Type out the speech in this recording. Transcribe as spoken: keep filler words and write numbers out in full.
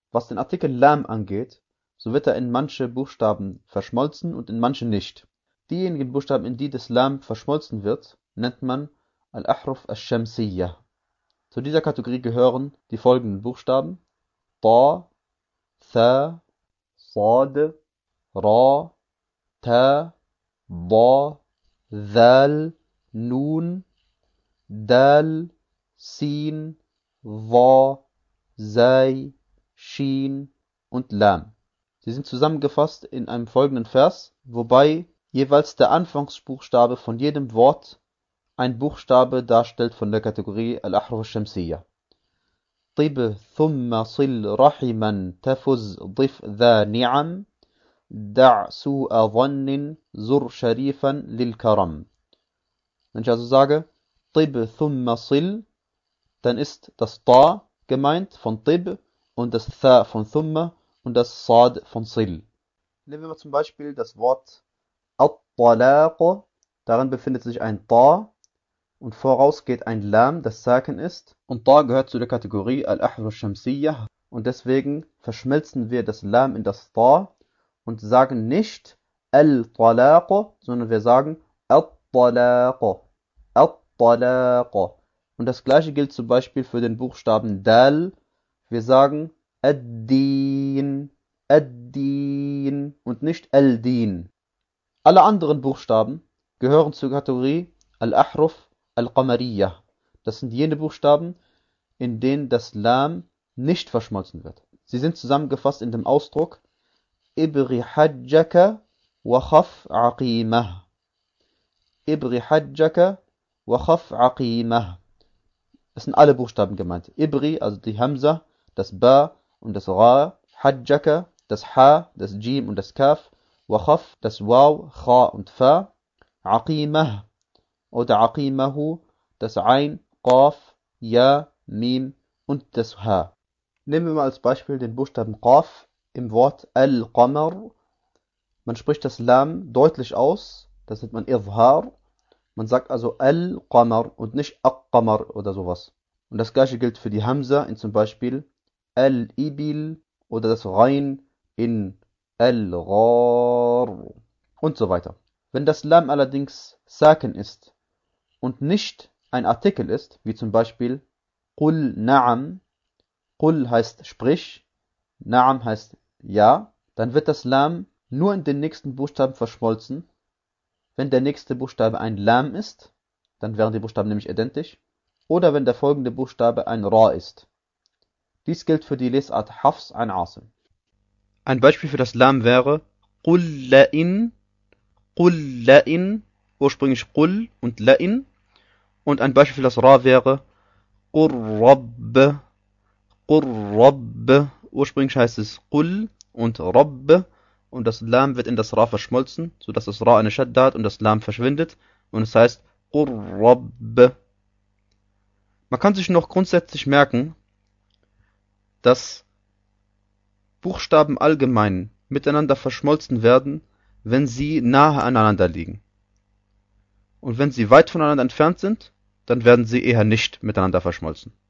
Was den Artikel Lam angeht, so wird er in manche Buchstaben verschmolzen und in manche nicht. Diejenigen Buchstaben, in die das Lam verschmolzen wird, nennt man Al-Ahruf Ash-Shamsiyya. Zu dieser Kategorie gehören die folgenden Buchstaben: Ta, Tha, Sad, Ra, Ta, Ba, Dhal, Nun, Dal, Sin, Dha, Zai, Shin und Lam. Sie sind zusammengefasst in einem folgenden Vers, wobei jeweils der Anfangsbuchstabe von jedem Wort ein Buchstabe darstellt von der Kategorie Al-Ahruf Ash-Shamsiyya. طب ثم صل رحما تفز ضف ذا نعم دع سوء ظن زر شريفا للكرم. Wenn ich also sage طب ثم صل, dann ist das Ta gemeint von طب und das Tha von Thumma und das Sad von Sil. Nehmen wir mal zum Beispiel das Wort At-Talaq. Darin befindet sich ein Ta und voraus geht ein Lam, das Saken ist. Und Ta gehört zu der Kategorie Al-Ahruf Ash-Shamsiyya. Und deswegen verschmelzen wir das Lam in das Ta und sagen nicht Al-Talaq, sondern wir sagen At-Talaq. At-Talaq. Und das gleiche gilt zum Beispiel für den Buchstaben Dal. Wir sagen Ad-Din, Ad-Din und nicht Al-Din. Alle anderen Buchstaben gehören zur Kategorie Al-Ahruf Al-Qamariyya. Das sind jene Buchstaben, in denen das Lam nicht verschmolzen wird. Sie sind zusammengefasst in dem Ausdruck Ibri Hajjaka wa khaf aqimah. Ibri Hajjaka wa khaf aqimah. Es sind alle Buchstaben gemeint. Ibri, also die Hamza, das Ba und das Ra, Hajjaka, das Ha, das Jim und das Kaf, wa khaf, das Waw, Kha und Fa, Aqimah oder Aqimahu, das Ain, Qaf, Ja, Mim und das Ha. Nehmen wir mal als Beispiel den Buchstaben Qaf im Wort Al-Qamar. Man spricht das Lam deutlich aus, das nennt man Izhar. Man sagt also Al-Qamar und nicht Aq-Qamar oder sowas. Und das gleiche gilt für die Hamza in zum Beispiel Al-Ibil oder das Rain in Al-Ghar und so weiter. Wenn das Lam allerdings Saken ist und nicht ein Artikel ist, wie zum Beispiel Qul Na'am, Qul heißt sprich, Na'am heißt ja, dann wird das Lam nur in den nächsten Buchstaben verschmolzen. Wenn der nächste Buchstabe ein Lam ist, dann wären die Buchstaben nämlich identisch, oder wenn der folgende Buchstabe ein Ra ist. Dies gilt für die Lesart Hafs an Asim. Ein Beispiel für das Lam wäre Qul La'in, Qul La'in, ursprünglich Qul und La'in. Und ein Beispiel für das Ra wäre Qur Rabb, Qur Rabb, ursprünglich heißt es Qul und Rabb. Und das Lam wird in das Ra verschmolzen, sodass das Ra eine Shadda hat und das Lam verschwindet. Und es heißt Qur Rabb. Man kann sich noch grundsätzlich merken, dass Buchstaben allgemein miteinander verschmolzen werden, wenn sie nahe aneinander liegen. Und wenn sie weit voneinander entfernt sind, dann werden sie eher nicht miteinander verschmolzen.